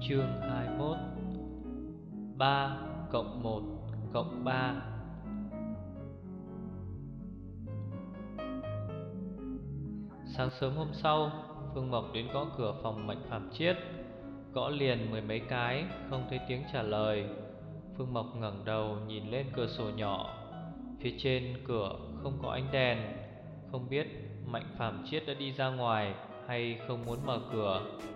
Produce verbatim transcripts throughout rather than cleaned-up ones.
Chương hai mươi mốt. Ba cộng một cộng ba. Sáng sớm hôm sau, Phương Mộc đến gõ cửa phòng Mạnh Phạm Chiết. Gõ liền mười mấy cái, không thấy tiếng trả lời. Phương Mộc ngẩng đầu nhìn lên cửa sổ nhỏ. Phía trên cửa không có ánh đèn. Không biết Mạnh Phạm Chiết đã đi ra ngoài hay không muốn mở cửa.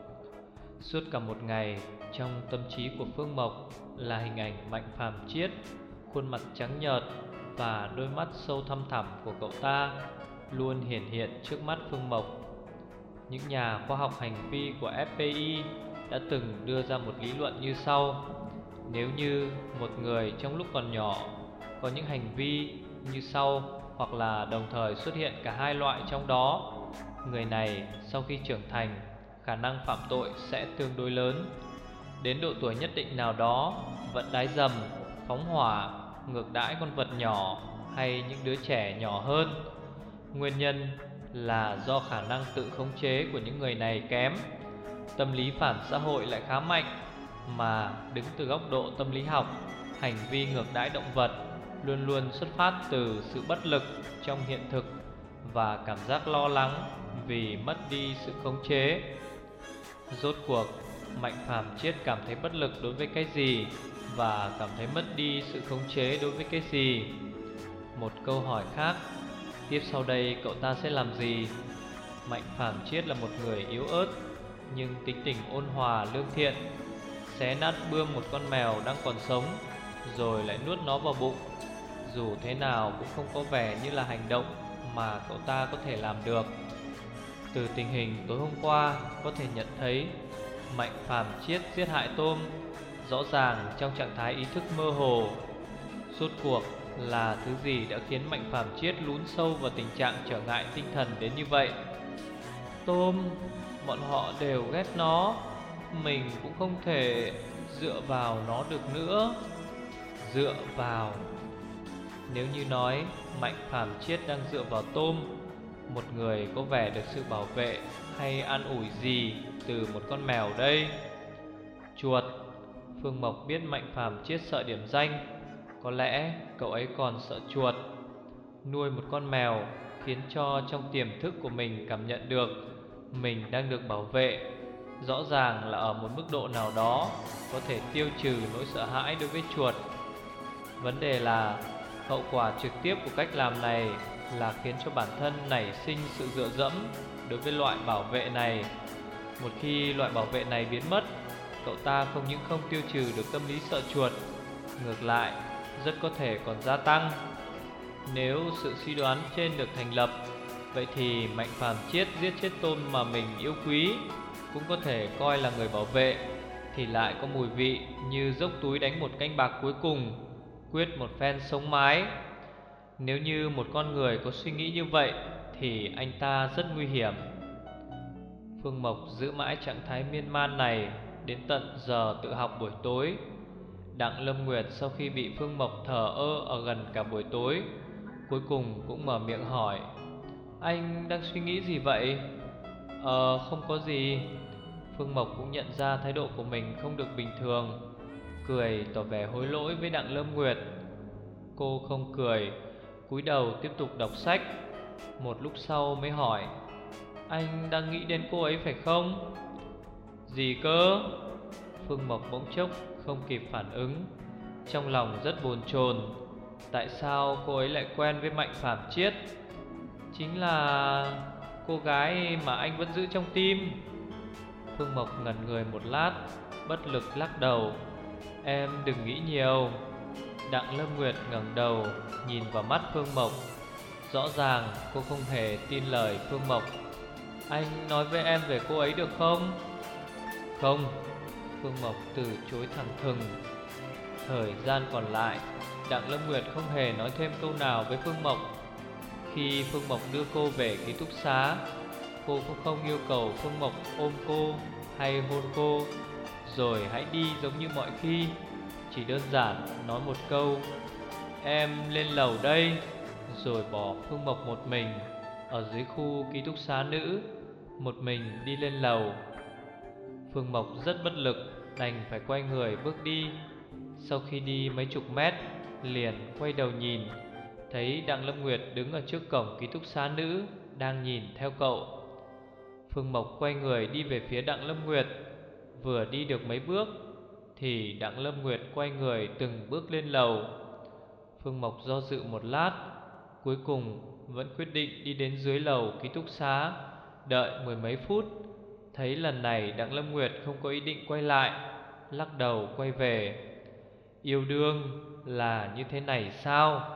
Suốt cả một ngày, trong tâm trí của Phương Mộc là hình ảnh Mạnh Phạm Chiết, khuôn mặt trắng nhợt và đôi mắt sâu thăm thẳm của cậu ta luôn hiển hiện trước mắt Phương Mộc. Những nhà khoa học hành vi của ép pê i đã từng đưa ra một lý luận như sau: nếu như một người trong lúc còn nhỏ có những hành vi như sau, hoặc là đồng thời xuất hiện cả hai loại trong đó, người này sau khi trưởng thành, khả năng phạm tội sẽ tương đối lớn. Đến độ tuổi nhất định nào đó, vận đái dầm, phóng hỏa, ngược đãi con vật nhỏ hay những đứa trẻ nhỏ hơn. Nguyên nhân là do khả năng tự khống chế của những người này kém. Tâm lý phản xã hội lại khá mạnh. Mà đứng từ góc độ tâm lý học, hành vi ngược đãi động vật luôn luôn xuất phát từ sự bất lực trong hiện thực và cảm giác lo lắng vì mất đi sự khống chế. Rốt cuộc, Mạnh Phạm Chiết cảm thấy bất lực đối với cái gì và cảm thấy mất đi sự khống chế đối với cái gì? Một câu hỏi khác: tiếp sau đây cậu ta sẽ làm gì? Mạnh Phạm Chiết là một người yếu ớt nhưng tính tình ôn hòa lương thiện. Xé nát bươm một con mèo đang còn sống rồi lại nuốt nó vào bụng, dù thế nào cũng không có vẻ như là hành động mà cậu ta có thể làm được. Từ tình hình tối hôm qua có thể nhận thấy Mạnh Phạm Chiết giết hại tôm rõ ràng trong trạng thái ý thức mơ hồ. Rốt cuộc là thứ gì đã khiến Mạnh Phạm Chiết lún sâu vào tình trạng trở ngại tinh thần đến như vậy? Tôm, bọn họ đều ghét nó, mình cũng không thể dựa vào nó được nữa. Dựa vào? Nếu như nói Mạnh Phạm Chiết đang dựa vào tôm, một người có vẻ được sự bảo vệ hay an ủi gì từ một con mèo đây? Chuột. Phương Mộc biết Mạnh Phạm Chiết sợ điểm danh. Có lẽ cậu ấy còn sợ chuột. Nuôi một con mèo khiến cho trong tiềm thức của mình cảm nhận được mình đang được bảo vệ. Rõ ràng là ở một mức độ nào đó có thể tiêu trừ nỗi sợ hãi đối với chuột. Vấn đề là hậu quả trực tiếp của cách làm này là khiến cho bản thân nảy sinh sự dựa dẫm đối với loại bảo vệ này. Một khi loại bảo vệ này biến mất, cậu ta không những không tiêu trừ được tâm lý sợ chuột, ngược lại rất có thể còn gia tăng. Nếu sự suy đoán trên được thành lập, vậy thì Mạnh Phạm Chiết giết chết tôm mà mình yêu quý cũng có thể coi là người bảo vệ, thì lại có mùi vị như dốc túi đánh một canh bạc cuối cùng, quyết một phen sống mái. Nếu như một con người có suy nghĩ như vậy thì anh ta rất nguy hiểm. Phương Mộc giữ mãi trạng thái miên man này đến tận giờ tự học buổi tối. Đặng Lâm Nguyệt sau khi bị Phương Mộc thờ ơ ở gần cả buổi tối, cuối cùng cũng mở miệng hỏi: anh đang suy nghĩ gì vậy? Ờ không có gì. Phương Mộc cũng nhận ra thái độ của mình không được bình thường, cười tỏ vẻ hối lỗi với Đặng Lâm Nguyệt. Cô không cười, cúi đầu tiếp tục đọc sách. Một lúc sau mới hỏi: anh đang nghĩ đến cô ấy phải không? Gì cơ? Phương Mộc bỗng chốc không kịp phản ứng, trong lòng rất bồn chồn. Tại sao cô ấy lại quen với Mạnh Phạm Chiết? Chính là cô gái mà anh vẫn giữ trong tim. Phương Mộc ngẩn người một lát, bất lực lắc đầu: em đừng nghĩ nhiều. Đặng Lâm Nguyệt ngẩng đầu nhìn vào mắt Phương Mộc. Rõ ràng cô không hề tin lời Phương Mộc. Anh nói với em về cô ấy được không? Không. Phương Mộc từ chối thẳng thừng. Thời gian còn lại, Đặng Lâm Nguyệt không hề nói thêm câu nào với Phương Mộc. Khi Phương Mộc đưa cô về ký túc xá, cô cũng không yêu cầu Phương Mộc ôm cô hay hôn cô rồi hãy đi giống như mọi khi. Chỉ đơn giản nói một câu: em lên lầu đây, rồi bỏ Phương Mộc một mình ở dưới khu ký túc xá nữ, một mình đi lên lầu. Phương Mộc rất bất lực, đành phải quay người bước đi. Sau khi đi mấy chục mét, liền quay đầu nhìn, thấy Đặng Lâm Nguyệt đứng ở trước cổng ký túc xá nữ, đang nhìn theo cậu. Phương Mộc quay người đi về phía Đặng Lâm Nguyệt. Vừa đi được mấy bước thì Đặng Lâm Nguyệt quay người từng bước lên lầu. Phương Mộc do dự một lát, cuối cùng vẫn quyết định đi đến dưới lầu ký túc xá. Đợi mười mấy phút, thấy lần này Đặng Lâm Nguyệt không có ý định quay lại, lắc đầu quay về. Yêu đương là như thế này sao?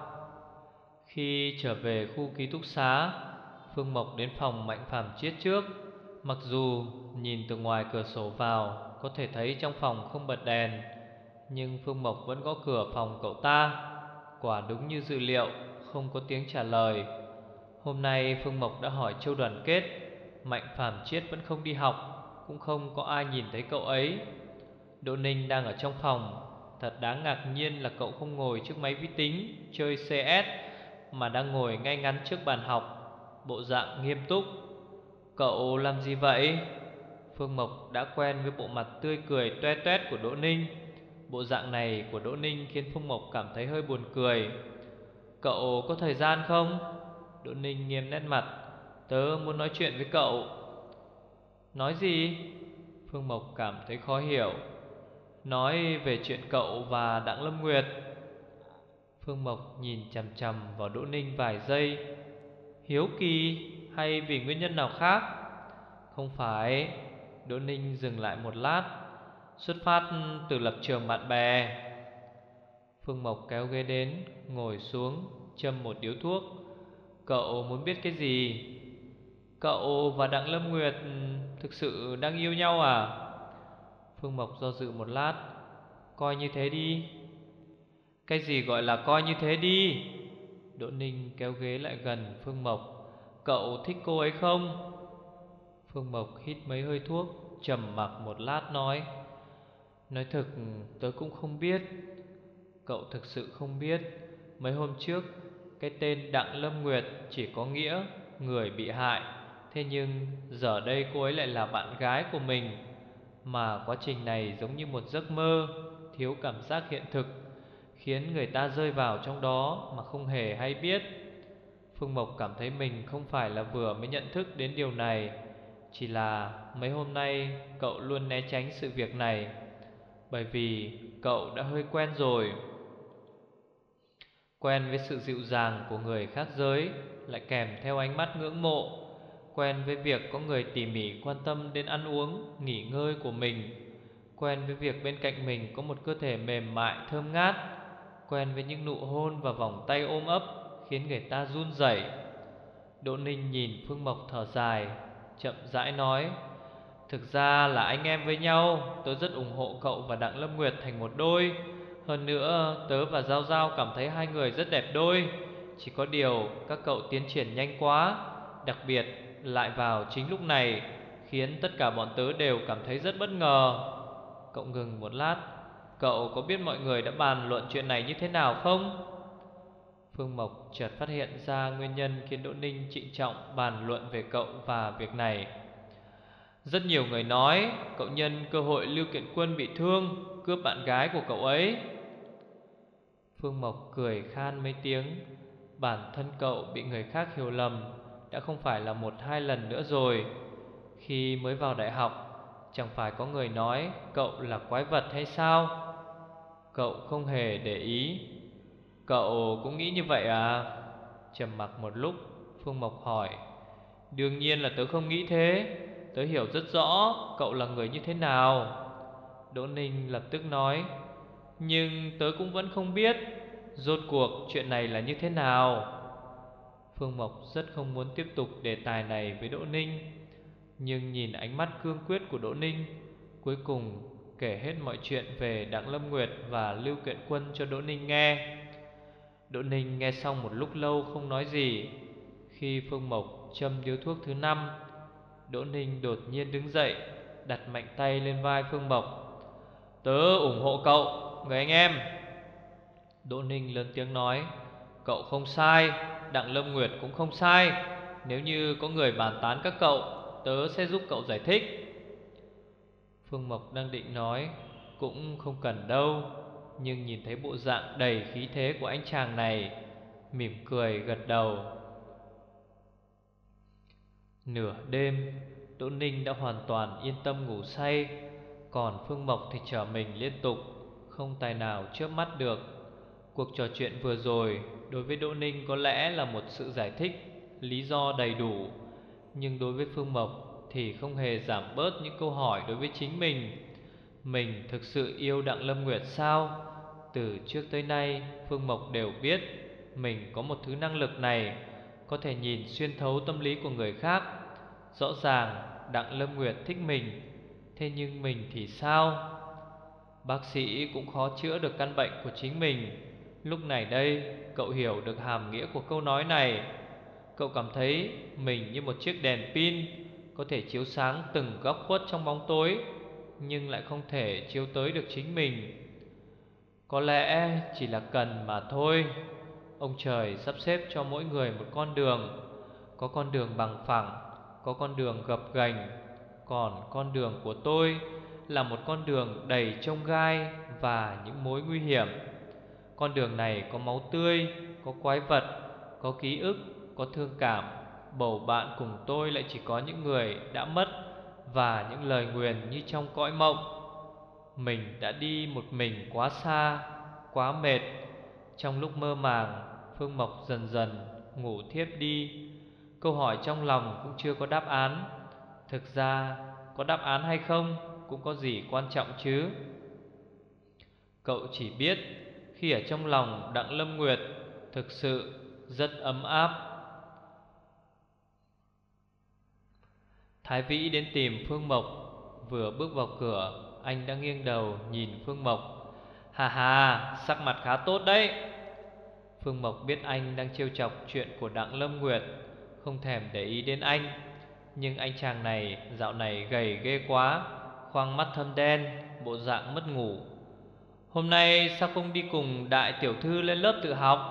Khi trở về khu ký túc xá, Phương Mộc đến phòng Mạnh Phàm Chiết trước. Mặc dù nhìn từ ngoài cửa sổ vào có thể thấy trong phòng không bật đèn, nhưng Phương Mộc vẫn gõ cửa phòng cậu ta. Quả đúng như dự liệu, không có tiếng trả lời. Hôm nay Phương Mộc đã hỏi Châu Đoàn Kết, Mạnh Phàm Chiết vẫn không đi học, cũng không có ai nhìn thấy cậu ấy. Đỗ Ninh đang ở trong phòng. Thật đáng ngạc nhiên là cậu không ngồi trước máy vi tính chơi xê ét, mà đang ngồi ngay ngắn trước bàn học, bộ dạng nghiêm túc. Cậu làm gì vậy? Phương Mộc đã quen với bộ mặt tươi cười toe toét của Đỗ Ninh. Bộ dạng này của Đỗ Ninh khiến Phương Mộc cảm thấy hơi buồn cười. Cậu có thời gian không? Đỗ Ninh nghiêm nét mặt. Tớ muốn nói chuyện với cậu. Nói gì? Phương Mộc cảm thấy khó hiểu. Nói về chuyện cậu và Đặng Lâm Nguyệt. Phương Mộc nhìn chằm chằm vào Đỗ Ninh vài giây. Hiếu kỳ hay vì nguyên nhân nào khác? Không phải. Đỗ Ninh dừng lại một lát. Xuất phát từ lập trường bạn bè. Phương Mộc kéo ghế đến, ngồi xuống, châm một điếu thuốc. Cậu muốn biết cái gì? Cậu và Đặng Lâm Nguyệt thực sự đang yêu nhau à? Phương Mộc do dự một lát. Coi như thế đi. Cái gì gọi là coi như thế đi? Đỗ Ninh kéo ghế lại gần Phương Mộc. Cậu thích cô ấy không? Phương Mộc hít mấy hơi thuốc, trầm mặc một lát nói. Nói thực tớ cũng không biết. Cậu thực sự không biết. Mấy hôm trước cái tên Đặng Lâm Nguyệt chỉ có nghĩa người bị hại. Thế nhưng giờ đây cô ấy lại là bạn gái của mình. Mà quá trình này giống như một giấc mơ, thiếu cảm giác hiện thực, khiến người ta rơi vào trong đó mà không hề hay biết. Phương Mộc cảm thấy mình không phải là vừa mới nhận thức đến điều này, chỉ là mấy hôm nay cậu luôn né tránh sự việc này, bởi vì cậu đã hơi quen rồi. Quen với sự dịu dàng của người khác giới, lại kèm theo ánh mắt ngưỡng mộ. Quen với việc có người tỉ mỉ quan tâm đến ăn uống, nghỉ ngơi của mình. Quen với việc bên cạnh mình có một cơ thể mềm mại thơm ngát. Quen với những nụ hôn và vòng tay ôm ấp khiến người ta run rẩy. Đỗ Ninh nhìn Phương Mộc thở dài, chậm rãi nói. Thực ra là anh em với nhau, tớ rất ủng hộ cậu và Đặng Lâm Nguyệt thành một đôi. Hơn nữa tớ và Giao Giao cảm thấy hai người rất đẹp đôi. Chỉ có điều các cậu tiến triển nhanh quá, đặc biệt lại vào chính lúc này, khiến tất cả bọn tớ đều cảm thấy rất bất ngờ. Cậu ngừng một lát. Cậu có biết mọi người đã bàn luận chuyện này như thế nào không? Phương Mộc chợt phát hiện ra nguyên nhân khiến Đỗ Ninh trịnh trọng bàn luận về cậu và việc này. Rất nhiều người nói cậu nhân cơ hội Lưu Kiện Quân bị thương cướp bạn gái của cậu ấy. Phương Mộc cười khan mấy tiếng. Bản thân cậu bị người khác hiểu lầm đã không phải là một hai lần nữa rồi. Khi mới vào đại học, chẳng phải có người nói cậu là quái vật hay sao? Cậu không hề để ý. Cậu cũng nghĩ như vậy à? Trầm mặc một lúc, Phương Mộc hỏi. Đương nhiên là tớ không nghĩ thế. Tớ hiểu rất rõ cậu là người như thế nào. Đỗ Ninh lập tức nói. Nhưng tớ cũng vẫn không biết rốt cuộc chuyện này là như thế nào. Phương Mộc rất không muốn tiếp tục đề tài này với Đỗ Ninh, nhưng nhìn ánh mắt cương quyết của Đỗ Ninh, cuối cùng kể hết mọi chuyện về Đặng Lâm Nguyệt và Lưu Kiện Quân cho Đỗ Ninh nghe. Đỗ Ninh nghe xong một lúc lâu không nói gì. Khi Phương Mộc châm điếu thuốc thứ năm, Đỗ Ninh đột nhiên đứng dậy, đặt mạnh tay lên vai Phương Mộc. Tớ ủng hộ cậu, người anh em. Đỗ Ninh lớn tiếng nói. Cậu không sai, Đặng Lâm Nguyệt cũng không sai. Nếu như có người bàn tán các cậu, tớ sẽ giúp cậu giải thích. Phương Mộc đang định nói, cũng không cần đâu. Nhưng nhìn thấy bộ dạng đầy khí thế của anh chàng này, mỉm cười gật đầu. Nửa đêm, Đỗ Ninh đã hoàn toàn yên tâm ngủ say, còn Phương Mộc thì trở mình liên tục, không tài nào chớp mắt được. Cuộc trò chuyện vừa rồi đối với Đỗ Ninh có lẽ là một sự giải thích, lý do đầy đủ. Nhưng đối với Phương Mộc thì không hề giảm bớt những câu hỏi đối với chính mình. Mình thực sự yêu Đặng Lâm Nguyệt sao? Từ trước tới nay Phương Mộc đều biết mình có một thứ năng lực này, có thể nhìn xuyên thấu tâm lý của người khác. Rõ ràng Đặng Lâm Nguyệt thích mình, thế nhưng mình thì sao? Bác sĩ cũng khó chữa được căn bệnh của chính mình. Lúc này đây cậu hiểu được hàm nghĩa của câu nói này. Cậu cảm thấy mình như một chiếc đèn pin, có thể chiếu sáng từng góc khuất trong bóng tối, nhưng lại không thể chiếu tới được chính mình. Có lẽ chỉ là cần mà thôi. Ông trời sắp xếp cho mỗi người một con đường. Có con đường bằng phẳng, có con đường gập ghềnh, còn con đường của tôi là một con đường đầy chông gai và những mối nguy hiểm. Con đường này có máu tươi, có quái vật, có ký ức, có thương cảm. Bầu bạn cùng tôi lại chỉ có những người đã mất và những lời nguyền như trong cõi mộng. Mình đã đi một mình quá xa, quá mệt. Trong lúc mơ màng, Phương Mộc dần dần ngủ thiếp đi. Câu hỏi trong lòng cũng chưa có đáp án. Thực ra có đáp án hay không cũng có gì quan trọng chứ. Cậu chỉ biết khi ở trong lòng Đặng Lâm Nguyệt thực sự rất ấm áp. Thái Vĩ đến tìm Phương Mộc. Vừa bước vào cửa, anh đã nghiêng đầu nhìn Phương Mộc. Hà hà, sắc mặt khá tốt đấy. Phương Mộc biết anh đang trêu chọc chuyện của Đặng Lâm Nguyệt, không thèm để ý đến anh. Nhưng anh chàng này dạo này gầy ghê quá, khoang mắt thâm đen, bộ dạng mất ngủ. Hôm nay sao không đi cùng đại tiểu thư lên lớp tự học?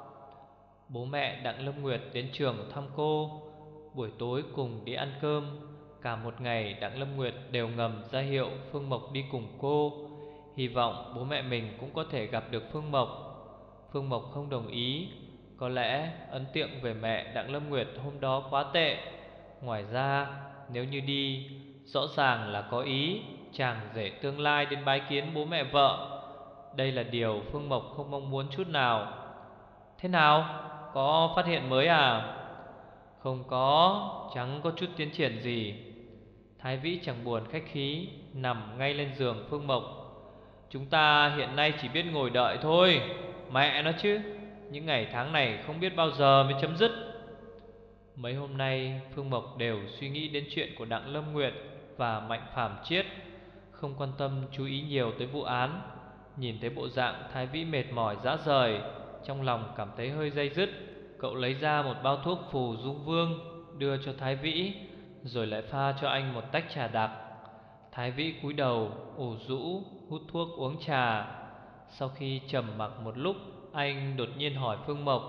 Bố mẹ Đặng Lâm Nguyệt đến trường thăm cô, buổi tối cùng đi ăn cơm. Cả một ngày Đặng Lâm Nguyệt đều ngầm ra hiệu Phương Mộc đi cùng cô, hy vọng bố mẹ mình cũng có thể gặp được Phương Mộc. Phương Mộc không đồng ý. Có lẽ ấn tượng về mẹ Đặng Lâm Nguyệt hôm đó quá tệ. Ngoài ra nếu như đi, rõ ràng là có ý chàng rể tương lai đến bái kiến bố mẹ vợ. Đây là điều Phương Mộc không mong muốn chút nào. Thế nào? Có phát hiện mới à? Không có, chẳng có chút tiến triển gì. Thái Vĩ chẳng buồn khách khí, nằm ngay lên giường Phương Mộc. Chúng ta hiện nay chỉ biết ngồi đợi thôi. Mẹ nó chứ, những ngày tháng này không biết bao giờ mới chấm dứt. Mấy hôm nay Phương Mộc đều suy nghĩ đến chuyện của Đặng Lâm Nguyệt và Mạnh Phàm Chiết, không quan tâm chú ý nhiều tới vụ án. Nhìn thấy bộ dạng Thái Vĩ mệt mỏi rã rời, trong lòng cảm thấy hơi day dứt. Cậu lấy ra một bao thuốc phù dung vương đưa cho Thái Vĩ, rồi lại pha cho anh một tách trà đặc. Thái Vĩ cúi đầu ủ rũ hút thuốc uống trà. Sau khi trầm mặc một lúc, anh đột nhiên hỏi Phương Mộc: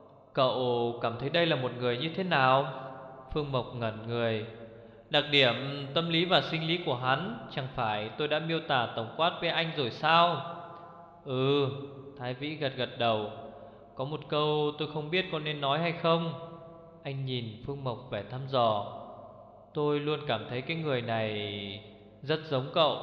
Cậu cảm thấy đây là một người như thế nào? Phương Mộc ngẩn người. Đặc điểm tâm lý và sinh lý của hắn chẳng phải tôi đã miêu tả tổng quát với anh rồi sao? Ừ, Thái Vĩ gật gật đầu. Có một câu tôi không biết có nên nói hay không. Anh nhìn Phương Mộc vẻ thăm dò. Tôi luôn cảm thấy cái người này rất giống cậu.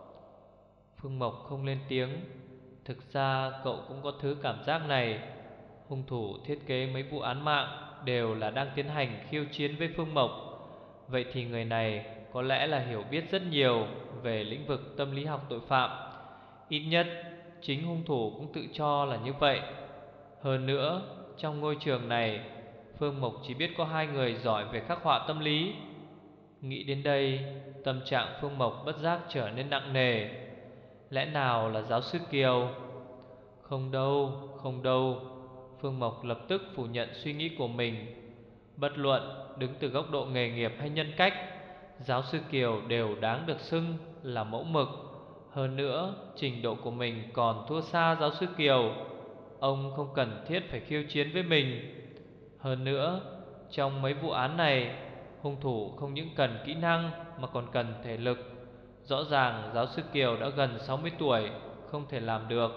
Phương Mộc không lên tiếng. Thực ra cậu cũng có thứ cảm giác này. Hung thủ thiết kế mấy vụ án mạng đều là đang tiến hành khiêu chiến với Phương Mộc. Vậy thì người này có lẽ là hiểu biết rất nhiều về lĩnh vực tâm lý học tội phạm. Ít nhất chính hung thủ cũng tự cho là như vậy. Hơn nữa, trong ngôi trường này, Phương Mộc chỉ biết có hai người giỏi về khắc họa tâm lý. Nghĩ đến đây, tâm trạng Phương Mộc bất giác trở nên nặng nề. Lẽ nào là giáo sư Kiều? Không đâu, không đâu. Phương Mộc lập tức phủ nhận suy nghĩ của mình. Bất luận đứng từ góc độ nghề nghiệp hay nhân cách, giáo sư Kiều đều đáng được xưng là mẫu mực. Hơn nữa, trình độ của mình còn thua xa giáo sư Kiều. Ông không cần thiết phải khiêu chiến với mình. Hơn nữa, trong mấy vụ án này, hung thủ không những cần kỹ năng mà còn cần thể lực. Rõ ràng giáo sư Kiều đã gần sáu mươi tuổi, không thể làm được.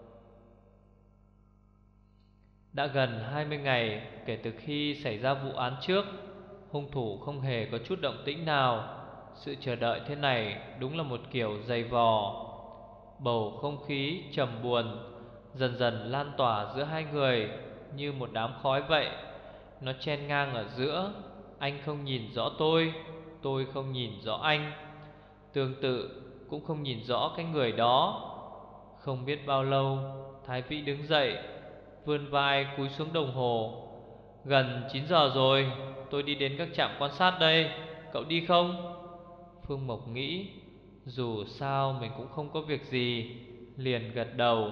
Đã gần hai mươi ngày kể từ khi xảy ra vụ án trước, hung thủ không hề có chút động tĩnh nào. Sự chờ đợi thế này đúng là một kiểu dày vò. Bầu không khí trầm buồn dần dần lan tỏa giữa hai người như một đám khói vậy. Nó chen ngang ở giữa. Anh không nhìn rõ tôi, tôi không nhìn rõ anh. Tương tự cũng không nhìn rõ cái người đó. Không biết bao lâu, Thái Vĩ đứng dậy, vươn vai cúi xuống đồng hồ. Gần chín giờ rồi, tôi đi đến các trạm quan sát đây, cậu đi không? Phương Mộc nghĩ, dù sao mình cũng không có việc gì, liền gật đầu.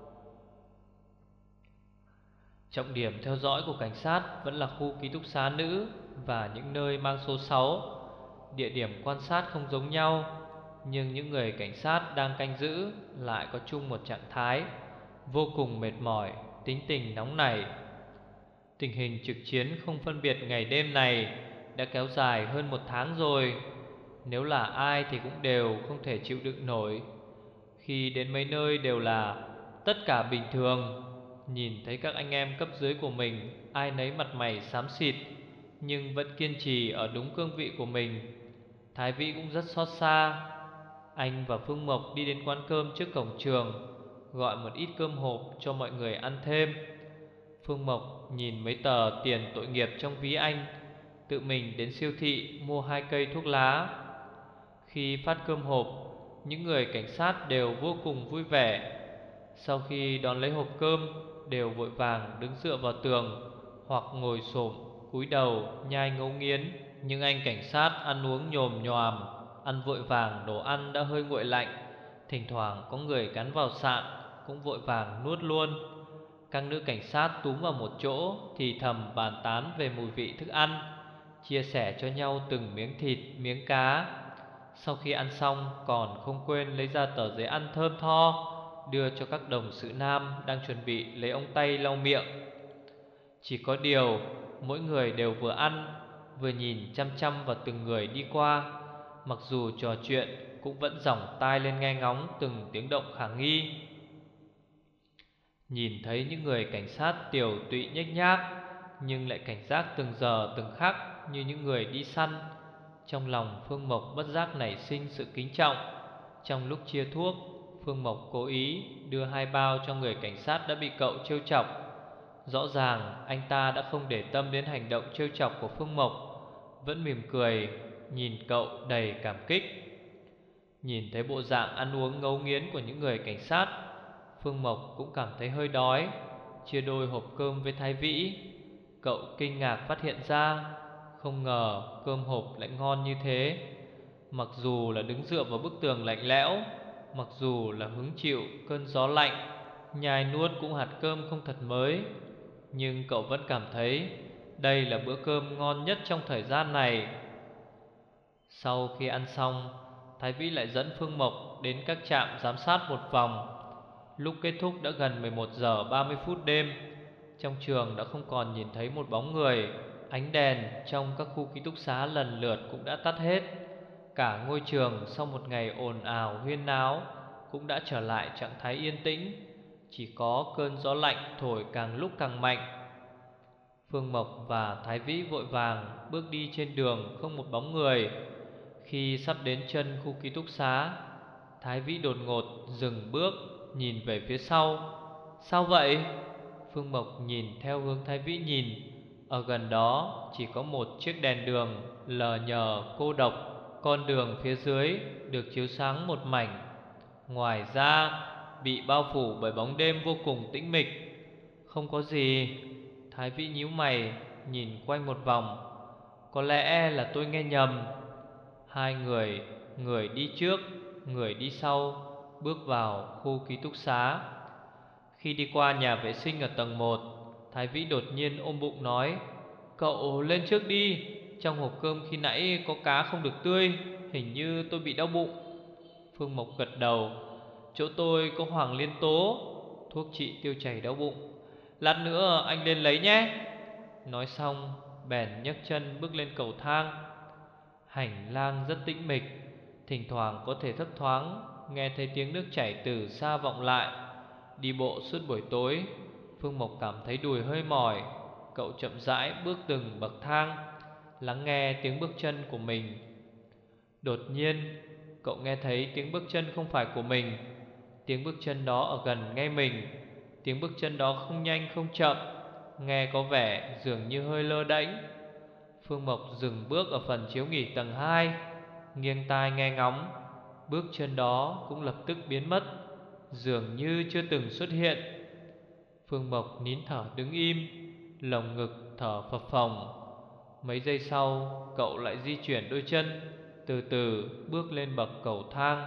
Trọng điểm theo dõi của cảnh sát vẫn là khu ký túc xá nữ và những nơi mang số sáu. Địa điểm quan sát không giống nhau, nhưng những người cảnh sát đang canh giữ lại có chung một trạng thái vô cùng mệt mỏi, tính tình nóng nảy. Tình hình trực chiến không phân biệt ngày đêm này đã kéo dài hơn một tháng rồi. Nếu là ai thì cũng đều không thể chịu đựng nổi. Khi đến mấy nơi đều là tất cả bình thường. Nhìn thấy các anh em cấp dưới của mình ai nấy mặt mày xám xịt, nhưng vẫn kiên trì ở đúng cương vị của mình, Thái Vĩ cũng rất xót xa. Anh và Phương Mộc đi đến quán cơm trước cổng trường, gọi một ít cơm hộp cho mọi người ăn thêm. Phương Mộc nhìn mấy tờ tiền tội nghiệp trong ví anh, tự mình đến siêu thị mua hai cây thuốc lá. Khi phát cơm hộp, những người cảnh sát đều vô cùng vui vẻ. Sau khi đón lấy hộp cơm, đều vội vàng đứng dựa vào tường hoặc ngồi xổm cúi đầu nhai ngấu nghiến. Nhưng anh cảnh sát ăn uống nhồm nhoàm, ăn vội vàng đồ ăn đã hơi nguội lạnh. Thỉnh thoảng có người cắn vào sạn cũng vội vàng nuốt luôn. Các nữ cảnh sát túm vào một chỗ thì thầm bàn tán về mùi vị thức ăn, chia sẻ cho nhau từng miếng thịt, miếng cá. Sau khi ăn xong còn không quên lấy ra tờ giấy ăn thơm tho, đưa cho các đồng sự nam đang chuẩn bị lấy ống tay lau miệng. Chỉ có điều mỗi người đều vừa ăn vừa nhìn chăm chăm vào từng người đi qua. Mặc dù trò chuyện cũng vẫn dòng tai lên nghe ngóng từng tiếng động khả nghi. Nhìn thấy những người cảnh sát tiểu tụy nhếch nhác, nhưng lại cảnh giác từng giờ từng khắc như những người đi săn, trong lòng Phương Mộc bất giác nảy sinh sự kính trọng. Trong lúc chia thuốc, Phương Mộc cố ý đưa hai bao cho người cảnh sát đã bị cậu trêu chọc. Rõ ràng anh ta đã không để tâm đến hành động trêu chọc của Phương Mộc, vẫn mỉm cười nhìn cậu đầy cảm kích. Nhìn thấy bộ dạng ăn uống ngấu nghiến của những người cảnh sát, Phương Mộc cũng cảm thấy hơi đói, chia đôi hộp cơm với Thái Vĩ. Cậu kinh ngạc phát hiện ra, không ngờ cơm hộp lại ngon như thế. Mặc dù là đứng dựa vào bức tường lạnh lẽo, mặc dù là hứng chịu cơn gió lạnh, nhai nuốt cũng hạt cơm không thật mới, nhưng cậu vẫn cảm thấy đây là bữa cơm ngon nhất trong thời gian này. Sau khi ăn xong, Thái Vĩ lại dẫn Phương Mộc đến các trạm giám sát một vòng. Lúc kết thúc đã gần mười một giờ ba mươi phút đêm. Trong trường đã không còn nhìn thấy một bóng người. Ánh đèn trong các khu ký túc xá lần lượt cũng đã tắt hết. Cả ngôi trường sau một ngày ồn ào huyên náo cũng đã trở lại trạng thái yên tĩnh. Chỉ có cơn gió lạnh thổi càng lúc càng mạnh. Phương Mộc và Thái Vĩ vội vàng bước đi trên đường không một bóng người. Khi sắp đến chân khu ký túc xá, Thái Vĩ đột ngột dừng bước, nhìn về phía sau. Sao vậy? Phương Mộc nhìn theo hướng Thái Vĩ nhìn. Ở gần đó chỉ có một chiếc đèn đường lờ nhờ cô độc. Con đường phía dưới được chiếu sáng một mảnh, ngoài ra bị bao phủ bởi bóng đêm vô cùng tĩnh mịch. Không có gì. Thái Vĩ nhíu mày nhìn quanh một vòng. Có lẽ là tôi nghe nhầm. Hai người, người đi trước, người đi sau, bước vào khu ký túc xá. Khi đi qua nhà vệ sinh ở tầng một, Thái Vĩ đột nhiên ôm bụng nói: Cậu lên trước đi, trong hộp cơm khi nãy có cá không được tươi, hình như tôi bị đau bụng. Phương Mộc gật đầu. Chỗ tôi có Hoàng Liên Tố, thuốc trị tiêu chảy đau bụng, lát nữa anh lên lấy nhé. Nói xong bèn nhấc chân bước lên cầu thang. Hành lang rất tĩnh mịch, Thỉnh thoảng có thể thấp thoáng nghe thấy tiếng nước chảy từ xa vọng lại. Đi bộ suốt buổi tối, Phương Mộc cảm thấy đùi hơi mỏi. Cậu chậm rãi bước từng bậc thang, lắng nghe tiếng bước chân của mình. Đột nhiên, cậu nghe thấy tiếng bước chân không phải của mình. Tiếng bước chân đó ở gần ngay mình. Tiếng bước chân đó không nhanh không chậm, nghe có vẻ dường như hơi lơ đễnh. Phương Mộc dừng bước ở phần chiếu nghỉ tầng hai, nghiêng tai nghe ngóng. Bước chân đó cũng lập tức biến mất, dường như chưa từng xuất hiện. Phương Mộc nín thở đứng im, lồng ngực thở phập phồng. Mấy giây sau, cậu lại di chuyển đôi chân, từ từ bước lên bậc cầu thang.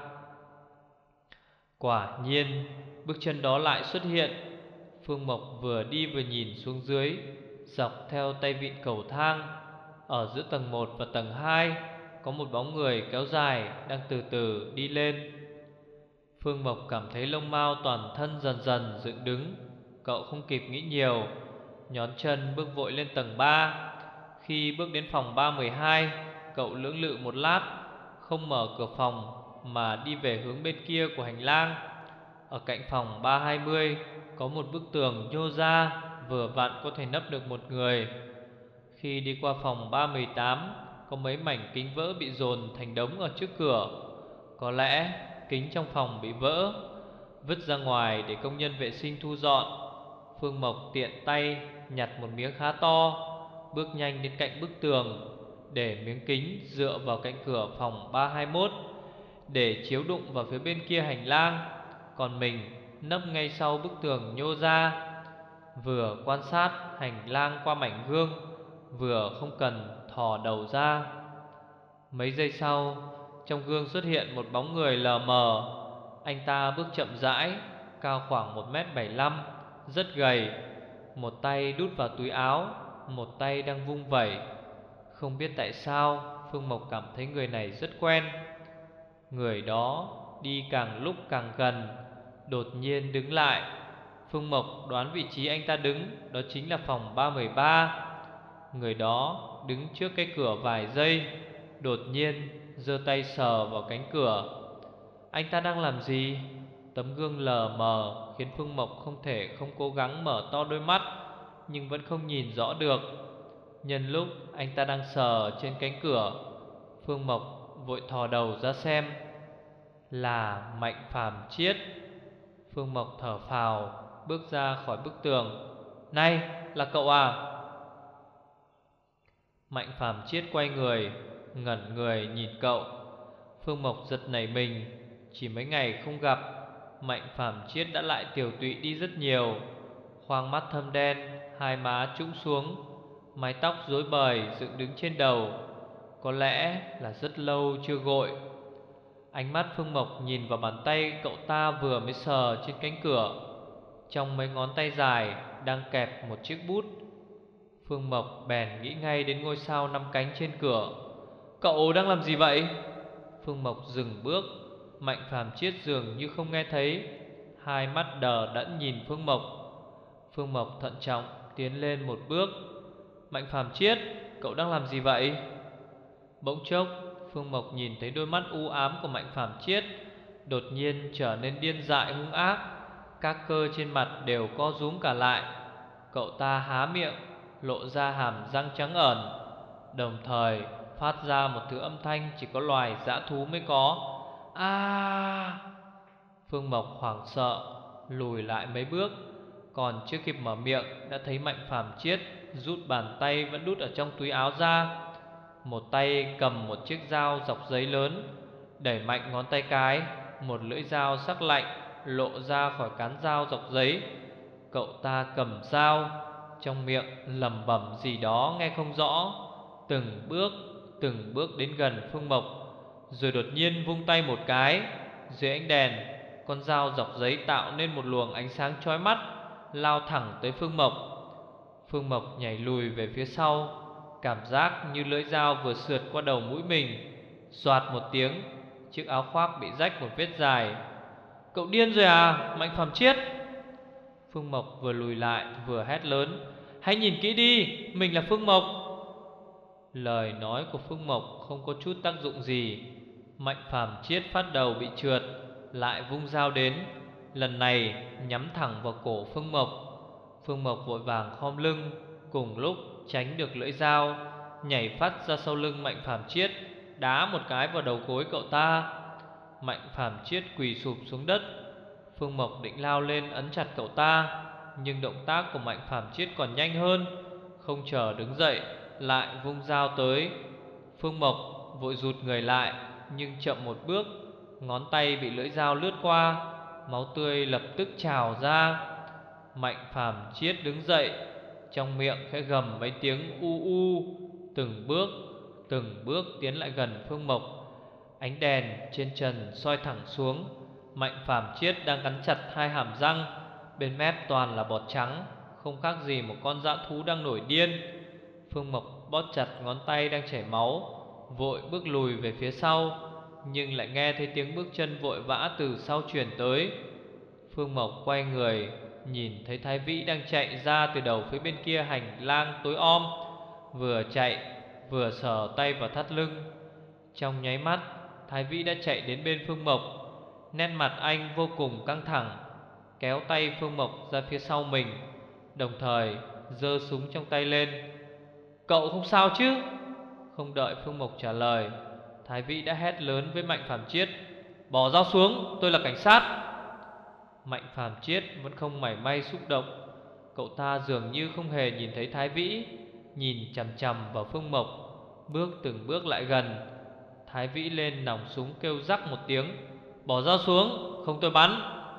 Quả nhiên, bước chân đó lại xuất hiện. Phương Mộc vừa đi vừa nhìn xuống dưới, dọc theo tay vịn cầu thang. Ở giữa tầng một và tầng hai có một bóng người kéo dài đang từ từ đi lên. Phương Mộc cảm thấy lông mao toàn thân dần dần dựng đứng. Cậu không kịp nghĩ nhiều, nhón chân bước vội lên tầng ba. Khi bước đến phòng ba một hai, cậu lưỡng lự một lát, không mở cửa phòng mà đi về hướng bên kia của hành lang. Ở cạnh phòng ba hai mươi có một bức tường nhô ra, vừa vặn có thể nấp được một người. Khi đi qua phòng ba một tám, có mấy mảnh kính vỡ bị dồn thành đống ở trước cửa. Có lẽ kính trong phòng bị vỡ, vứt ra ngoài để công nhân vệ sinh thu dọn. Phương Mộc tiện tay nhặt một miếng khá to, bước nhanh đến cạnh bức tường, để miếng kính dựa vào cạnh cửa phòng ba hai mốt, để chiếu đụng vào phía bên kia hành lang. Còn mình nấp ngay sau bức tường nhô ra, vừa quan sát hành lang qua mảnh gương, vừa không cần thò đầu ra. Mấy giây sau, trong gương xuất hiện một bóng người lờ mờ. Anh ta bước chậm rãi, cao khoảng một mét bảy lăm, rất gầy. Một tay đút vào túi áo, một tay đang vung vẩy. Không biết tại sao, Phương Mộc cảm thấy người này rất quen. Người đó đi càng lúc càng gần, đột nhiên đứng lại. Phương Mộc đoán vị trí anh ta đứng, đó chính là phòng ba một ba. Người đó đứng trước cái cửa vài giây, đột nhiên giơ tay sờ vào cánh cửa. Anh ta đang làm gì? Tấm gương lờ mờ khiến Phương Mộc không thể không cố gắng mở to đôi mắt, nhưng vẫn không nhìn rõ được. Nhân lúc anh ta đang sờ trên cánh cửa, Phương Mộc vội thò đầu ra xem. Là Mạnh Phàm Chiết. Phương Mộc thở phào, bước ra khỏi bức tường. Này, là cậu à? Mạnh Phàm Chiết quay người, ngẩn người nhìn cậu. Phương Mộc giật nảy mình. Chỉ mấy ngày không gặp, Mạnh Phàm Chiết đã lại tiều tụy đi rất nhiều. Khoang mắt thâm đen, hai má trũng xuống, mái tóc rối bời dựng đứng trên đầu. Có lẽ là rất lâu chưa gội. Ánh mắt Phương Mộc nhìn vào bàn tay cậu ta vừa mới sờ trên cánh cửa. Trong mấy ngón tay dài đang kẹp một chiếc bút. Phương Mộc bèn nghĩ ngay đến ngôi sao năm cánh trên cửa. Cậu đang làm gì vậy? Phương Mộc dừng bước. Mạnh Phàm Chiết dường như không nghe thấy, hai mắt đờ đẫn nhìn Phương Mộc. Phương Mộc thận trọng tiến lên một bước. Mạnh Phàm Chiết, cậu đang làm gì vậy? Bỗng chốc, Phương Mộc nhìn thấy đôi mắt u ám của Mạnh Phàm Chiết đột nhiên trở nên điên dại hung ác. Các cơ trên mặt đều co rúm cả lại. Cậu ta há miệng, lộ ra hàm răng trắng ẩn, đồng thời phát ra một thứ âm thanh chỉ có loài dã thú mới có. A! À! Phương Mộc hoảng sợ lùi lại mấy bước, còn chưa kịp mở miệng đã thấy Mạnh Phàm Chiết rút bàn tay vẫn đút ở trong túi áo ra. Một tay cầm một chiếc dao dọc giấy lớn, đẩy mạnh ngón tay cái, một lưỡi dao sắc lạnh lộ ra khỏi cán dao dọc giấy. Cậu ta cầm dao, trong miệng lẩm bẩm gì đó nghe không rõ, từng bước, từng bước đến gần Phương Mộc, rồi đột nhiên vung tay một cái. Dưới ánh đèn, con dao dọc giấy tạo nên một luồng ánh sáng chói mắt, lao thẳng tới Phương Mộc. Phương Mộc nhảy lùi về phía sau, cảm giác như lưỡi dao vừa sượt qua đầu mũi mình. Xoạt một tiếng, chiếc áo khoác bị rách một vết dài. Cậu điên rồi à, Mạnh Phàm Chiết? Phương Mộc vừa lùi lại vừa hét lớn. Hãy nhìn kỹ đi, mình là Phương Mộc. Lời nói của Phương Mộc không có chút tác dụng gì. Mạnh Phàm Chiết phát đầu bị trượt, lại vung dao đến, lần này nhắm thẳng vào cổ Phương Mộc. Phương Mộc vội vàng khom lưng, cùng lúc tránh được lưỡi dao, nhảy phát ra sau lưng Mạnh Phàm Chiết, đá một cái vào đầu gối cậu ta. Mạnh Phàm Chiết quỳ sụp xuống đất. Phương Mộc định lao lên ấn chặt cậu ta, nhưng động tác của Mạnh Phàm Chiết còn nhanh hơn, không chờ đứng dậy lại vung dao tới. Phương Mộc vội rụt người lại, nhưng chậm một bước, ngón tay bị lưỡi dao lướt qua, máu tươi lập tức trào ra. Mạnh Phàm Chiết đứng dậy, trong miệng khẽ gầm mấy tiếng u u, từng bước, từng bước tiến lại gần Phương Mộc. Ánh đèn trên trần soi thẳng xuống. Mạnh Phàm Chiết đang cắn chặt hai hàm răng, bên mép toàn là bọt trắng, không khác gì một con dã thú đang nổi điên. Phương Mộc bóp chặt ngón tay đang chảy máu, vội bước lùi về phía sau, nhưng lại nghe thấy tiếng bước chân vội vã từ sau truyền tới. Phương Mộc quay người, nhìn thấy Thái Vĩ đang chạy ra từ đầu phía bên kia hành lang tối om, vừa chạy vừa sờ tay vào thắt lưng. Trong nháy mắt, Thái Vĩ đã chạy đến bên Phương Mộc. Nét mặt anh vô cùng căng thẳng, kéo tay Phương Mộc ra phía sau mình, đồng thời giơ súng trong tay lên. Cậu không sao chứ? Không đợi Phương Mộc trả lời, Thái Vĩ đã hét lớn với Mạnh Phàm Chiết: Bỏ dao xuống, tôi là cảnh sát. Mạnh Phàm Chiết vẫn không mảy may xúc động. Cậu ta dường như không hề nhìn thấy Thái Vĩ, nhìn chằm chằm vào Phương Mộc, bước từng bước lại gần. Thái Vĩ lên nòng súng kêu rắc một tiếng: Bỏ dao xuống, không tôi bắn.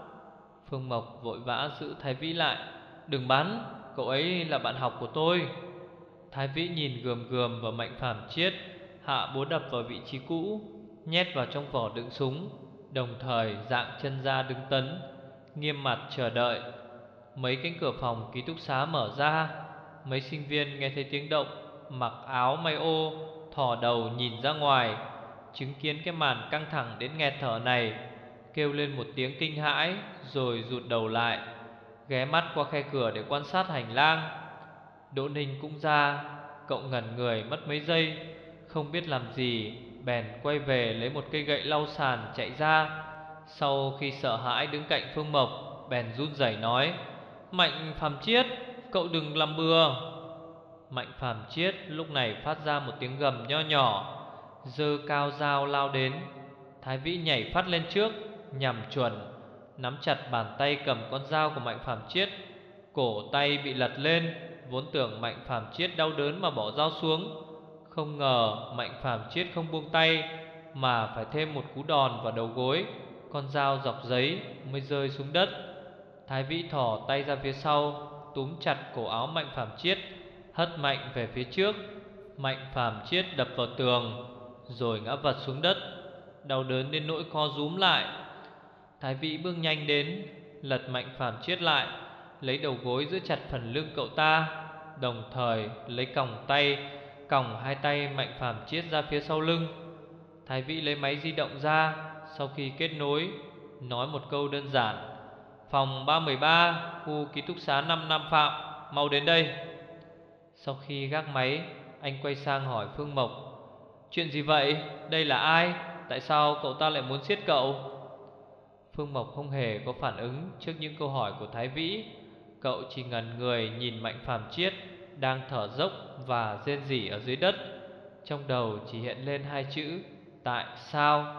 Phương Mộc vội vã giữ Thái Vĩ lại: Đừng bắn, cậu ấy là bạn học của tôi. Thái Vĩ nhìn gườm gườm vào Mạnh Phàm Chiết, hạ búa đập vào vị trí cũ, nhét vào trong vỏ đựng súng, đồng thời dạng chân ra đứng tấn, nghiêm mặt chờ đợi. Mấy cánh cửa phòng ký túc xá mở ra. Mấy sinh viên nghe thấy tiếng động, mặc áo may ô, thò đầu nhìn ra ngoài, chứng kiến cái màn căng thẳng đến nghẹt thở này, kêu lên một tiếng kinh hãi, rồi rụt đầu lại, ghé mắt qua khe cửa để quan sát hành lang. Đỗ Ninh cũng ra. Cậu ngẩn người mất mấy giây, không biết làm gì, bèn quay về lấy một cây gậy lau sàn chạy ra. Sau khi sợ hãi đứng cạnh Phương Mộc, bèn run rẩy nói: Mạnh Phàm Chiết, cậu đừng làm bừa. Mạnh Phàm Chiết lúc này phát ra một tiếng gầm nho nhỏ, giơ cao dao lao đến. Thái Vĩ nhảy phát lên trước, nhằm chuẩn, nắm chặt bàn tay cầm con dao của Mạnh Phàm Chiết. Cổ tay bị lật lên, vốn tưởng Mạnh Phàm Chiết đau đớn mà bỏ dao xuống, không ngờ Mạnh Phàm Chiết không buông tay, mà phải thêm một cú đòn vào đầu gối, con dao dọc giấy mới rơi xuống đất. Thái Vĩ thò tay ra phía sau, túm chặt cổ áo Mạnh Phàm Chiết, hất mạnh về phía trước. Mạnh Phàm Chiết đập vào tường, rồi ngã vật xuống đất, đau đớn đến nỗi co rúm lại. Thái Vĩ bước nhanh đến, lật Mạnh Phàm Chiết lại, lấy đầu gối giữ chặt phần lưng cậu ta, đồng thời lấy còng tay còng hai tay Mạnh Phàm Chiết ra phía sau lưng. Thái Vĩ lấy máy di động ra, sau khi kết nối, nói một câu đơn giản: Phòng ba một ba, khu ký túc xá năm Nam Phạm, mau đến đây. Sau khi gác máy, anh quay sang hỏi Phương Mộc: Chuyện gì vậy? Đây là ai? Tại sao cậu ta lại muốn giết cậu? Phương Mộc không hề có phản ứng trước những câu hỏi của Thái Vĩ. Cậu chỉ ngẩn người nhìn Mạnh Phàm Chiết đang thở dốc và rên rỉ ở dưới đất. Trong đầu chỉ hiện lên hai chữ: tại sao?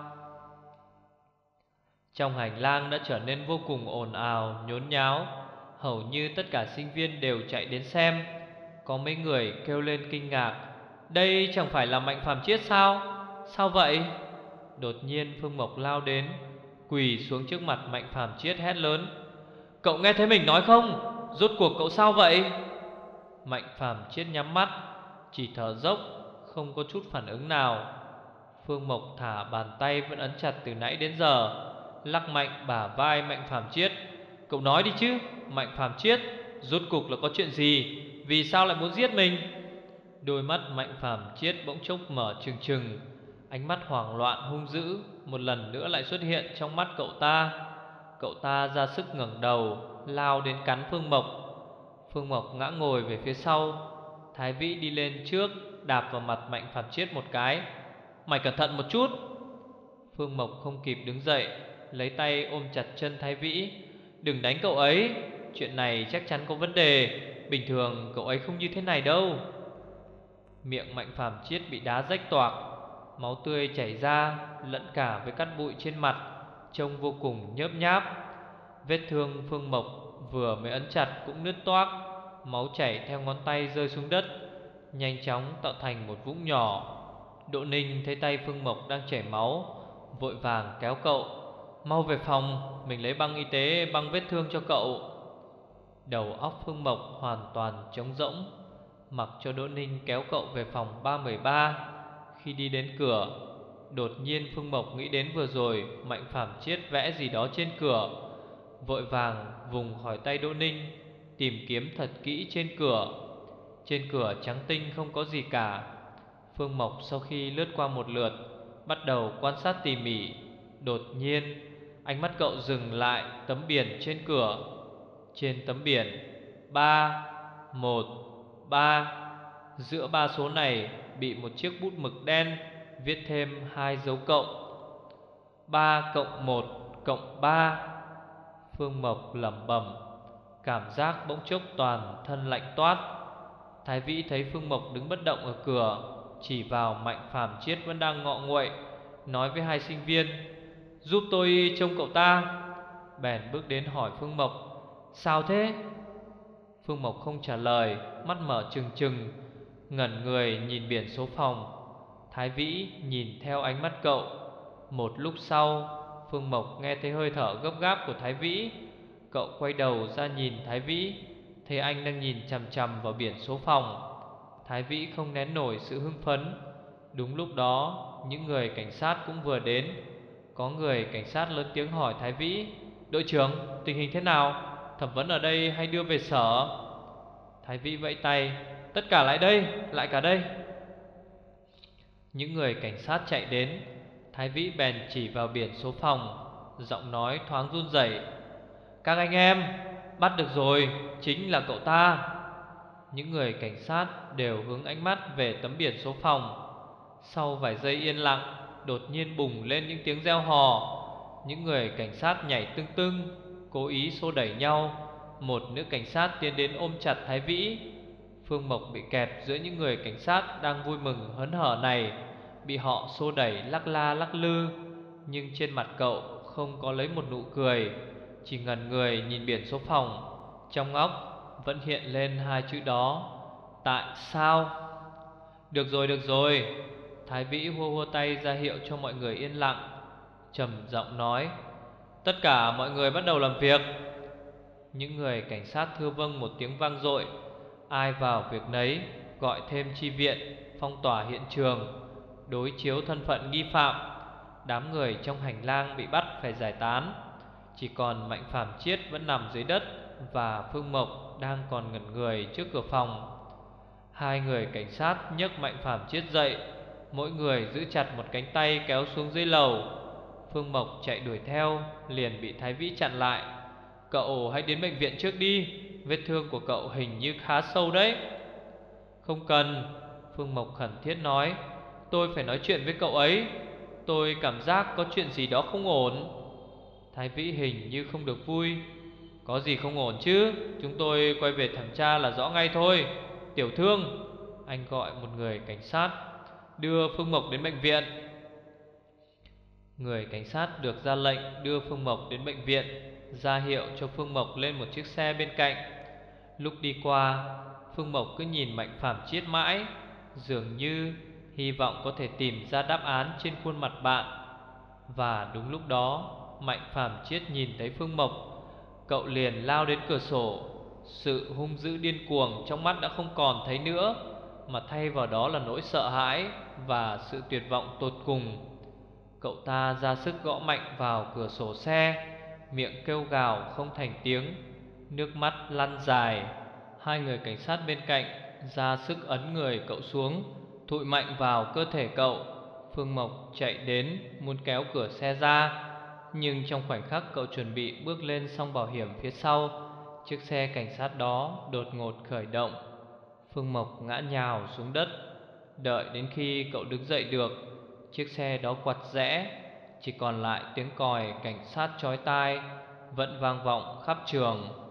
Trong hành lang đã trở nên vô cùng ồn ào, nhốn nháo. Hầu như tất cả sinh viên đều chạy đến xem. Có mấy người kêu lên kinh ngạc: Đây chẳng phải là Mạnh Phàm Chiết sao? Sao vậy? Đột nhiên Phương Mộc lao đến, quỳ xuống trước mặt Mạnh Phàm Chiết hét lớn: Cậu nghe thấy mình nói không? Rốt cuộc cậu sao vậy? Mạnh Phàm Chiết nhắm mắt, chỉ thở dốc, không có chút phản ứng nào. Phương Mộc thả bàn tay vẫn ấn chặt từ nãy đến giờ, lắc mạnh bả vai Mạnh Phàm Chiết: Cậu nói đi chứ, Mạnh Phàm Chiết, rốt cuộc là có chuyện gì? Vì sao lại muốn giết mình? Đôi mắt Mạnh Phàm Chiết bỗng chốc mở trừng trừng, ánh mắt hoảng loạn hung dữ một lần nữa lại xuất hiện trong mắt cậu ta. Cậu ta ra sức ngẩng đầu, lao đến cắn Phương Mộc. Phương Mộc ngã ngồi về phía sau. Thái Vĩ đi lên trước, đạp vào mặt Mạnh Phàm Chiết một cái: Mày cẩn thận một chút. Phương Mộc không kịp đứng dậy, lấy tay ôm chặt chân Thái Vĩ. Đừng đánh cậu ấy, chuyện này chắc chắn có vấn đề. Bình thường cậu ấy không như thế này đâu. Miệng Mạnh Phàm Chiết bị đá rách toạc, máu tươi chảy ra lẫn cả với cát bụi trên mặt, trông vô cùng nhớp nháp. Vết thương Phương Mộc vừa mới ấn chặt cũng nứt toác, máu chảy theo ngón tay rơi xuống đất, nhanh chóng tạo thành một vũng nhỏ. Đỗ Ninh thấy tay Phương Mộc đang chảy máu, vội vàng kéo cậu: mau về phòng, mình lấy băng y tế băng vết thương cho cậu. Đầu óc Phương Mộc hoàn toàn trống rỗng, mặc cho Đỗ Ninh kéo cậu về phòng ba một ba. Khi đi đến cửa, đột nhiên Phương Mộc nghĩ đến vừa rồi Mạnh Phàm Chiết vẽ gì đó trên cửa, vội vàng vùng khỏi tay Đỗ Ninh, tìm kiếm thật kỹ trên cửa. Trên cửa trắng tinh không có gì cả. Phương Mộc sau khi lướt qua một lượt, bắt đầu quan sát tỉ mỉ. Đột nhiên ánh mắt cậu dừng lại tấm biển trên cửa. Trên tấm biển ba một ba, giữa ba số này bị một chiếc bút mực đen viết thêm hai dấu cộng: ba cộng một cộng ba. Phương Mộc lẩm bẩm, cảm giác bỗng chốc toàn thân lạnh toát. Thái Vĩ thấy Phương Mộc đứng bất động ở cửa, chỉ vào Mạnh Phàm Chiết vẫn đang ngọ nguậy, nói với hai sinh viên: giúp tôi trông cậu ta. Bèn bước đến hỏi Phương Mộc: sao thế? Phương Mộc không trả lời, mắt mở trừng trừng, ngẩn người nhìn biển số phòng. Thái Vĩ nhìn theo ánh mắt cậu. Một lúc sau, Phương Mộc nghe thấy hơi thở gấp gáp của Thái Vĩ. Cậu quay đầu ra nhìn Thái Vĩ, thấy anh đang nhìn chằm chằm vào biển số phòng. Thái Vĩ không nén nổi sự hưng phấn. Đúng lúc đó, những người cảnh sát cũng vừa đến. Có người cảnh sát lớn tiếng hỏi Thái Vĩ: đội trưởng, tình hình thế nào? Thẩm vấn ở đây hay đưa về sở? Thái Vĩ vẫy tay: tất cả lại đây, lại cả đây. Những người cảnh sát chạy đến. Thái Vĩ bèn chỉ vào biển số phòng, giọng nói thoáng run rẩy: các anh em, bắt được rồi, chính là cậu ta. Những người cảnh sát đều hướng ánh mắt về tấm biển số phòng. Sau vài giây yên lặng, đột nhiên bùng lên những tiếng reo hò. Những người cảnh sát nhảy tưng tưng, cố ý xô đẩy nhau. Một nữ cảnh sát tiến đến ôm chặt Thái Vĩ. Phương Mộc bị kẹt giữa những người cảnh sát đang vui mừng hớn hở này, bị họ xô đẩy lắc la lắc lư. Nhưng trên mặt cậu không có lấy một nụ cười, chỉ ngẩn người nhìn biển số phòng. Trong óc vẫn hiện lên hai chữ đó: tại sao? Được rồi, được rồi. Thái Vĩ hô hô tay ra hiệu cho mọi người yên lặng, trầm giọng nói: tất cả mọi người bắt đầu làm việc. Những người cảnh sát thưa vâng một tiếng vang dội. Ai vào việc nấy, gọi thêm chi viện, phong tỏa hiện trường, đối chiếu thân phận nghi phạm. Đám người trong hành lang bị bắt phải giải tán. Chỉ còn Mạnh Phàm Chiết vẫn nằm dưới đất, và Phương Mộc đang còn ngẩn người trước cửa phòng. Hai người cảnh sát nhấc Mạnh Phàm Chiết dậy, mỗi người giữ chặt một cánh tay kéo xuống dưới lầu. Phương Mộc chạy đuổi theo, liền bị Thái Vĩ chặn lại: cậu hãy đến bệnh viện trước đi, vết thương của cậu hình như khá sâu đấy. Không cần, Phương Mộc khẩn thiết nói, tôi phải nói chuyện với cậu ấy. Tôi cảm giác có chuyện gì đó không ổn. Thái Vĩ hình như không được vui. Có gì không ổn chứ? Chúng tôi quay về thẩm tra là rõ ngay thôi. Tiểu Thương, anh gọi một người cảnh sát, đưa Phương Mộc đến bệnh viện. Người cảnh sát được ra lệnh đưa Phương Mộc đến bệnh viện, ra hiệu cho Phương Mộc lên một chiếc xe bên cạnh. Lúc đi qua, Phương Mộc cứ nhìn Mạnh Phàm Chiết mãi, dường như hy vọng có thể tìm ra đáp án trên khuôn mặt bạn. Và đúng lúc đó, Mạnh Phàm Chiết nhìn thấy Phương Mộc, cậu liền lao đến cửa sổ. Sự hung dữ điên cuồng trong mắt đã không còn thấy nữa, mà thay vào đó là nỗi sợ hãi và sự tuyệt vọng tột cùng. Cậu ta ra sức gõ mạnh vào cửa sổ xe, miệng kêu gào không thành tiếng, nước mắt lăn dài. Hai người cảnh sát bên cạnh ra sức ấn người cậu xuống, thụi mạnh vào cơ thể cậu. Phương Mộc chạy đến muốn kéo cửa xe ra, nhưng trong khoảnh khắc cậu chuẩn bị bước lên song bảo hiểm phía sau, chiếc xe cảnh sát đó đột ngột khởi động. Phương Mộc ngã nhào xuống đất. Đợi đến khi cậu đứng dậy được, chiếc xe đó quặt rẽ, chỉ còn lại tiếng còi cảnh sát chói tai vẫn vang vọng khắp trường.